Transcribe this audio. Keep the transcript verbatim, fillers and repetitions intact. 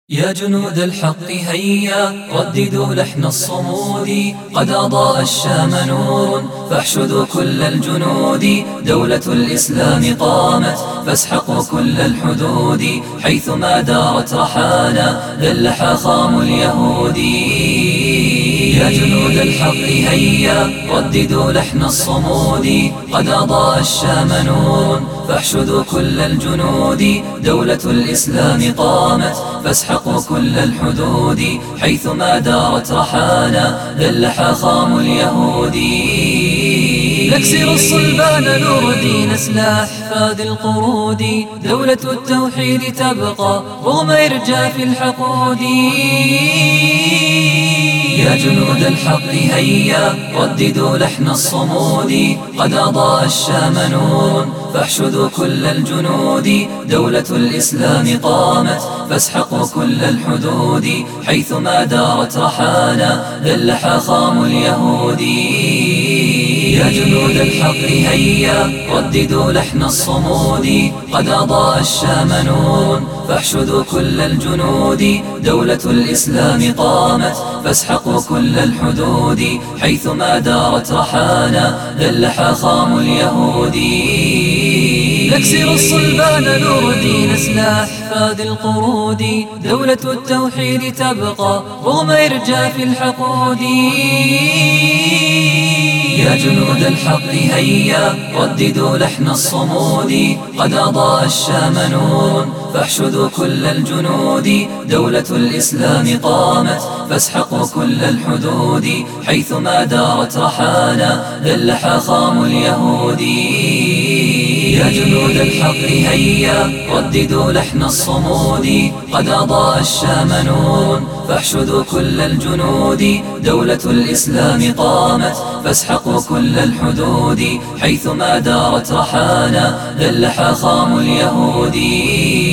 يا جنود الحق هيا رددوا لحن الصمود، قد أضاء الشام نور فاحشدوا كل الجنود. دولة الإسلام قامت فاسحقوا كل الحدود، حيثما دارت رحانا ذل حاخام اليهود. يا جنود الحق هيا رددوا لحن الصمود، قد أضاء الشام نور فاحشدوا كل الجنود. دولة الإسلام قامت فاسحقوا كل الحدود، حيثما دارت رحانا ذل حاخام اليهود. نكسر الصلبان نردي نسل أحفاد القرود، دولة التوحيد تبقى رغم إرجاف الحقود. يا جنود الحق هيا رددوا لحن الصمود، قد أضاء الشام نور فاحشدوا كل الجنود. دولة الإسلام قامت فاسحقوا كل الحدود، حيثما دارت رحانا ذل حاخام اليهود. يا جنود الحق هيا رددوا لحن الصمود، قد أضاء الشام نور فاحشدوا كل الجنود. دولة الإسلام قامت فاسحقوا كل الحدود، حيثما دارت رحانا ذل حاخام اليهود. نكسر الصلبان نردي نسل أحفاد القرود، دولة التوحيد تبقى رغم إرجاف الحقود. يا جنود الحق هيا رددوا لحن الصمود، قد أضاء الشام نور فاحشدوا كل الجنود. دولة الإسلام قامت فاسحقوا كل الحدود، حيثما دارت رحانا ذل حاخام اليهود. يا جنود الحق هيا رددوا لحن الصمود، قد أضاء الشام نور فاحشدوا كل الجنود. دولة الإسلام قامت فاسحقوا كل الحدود، حيثما دارت رحانا ذل حاخام اليهود.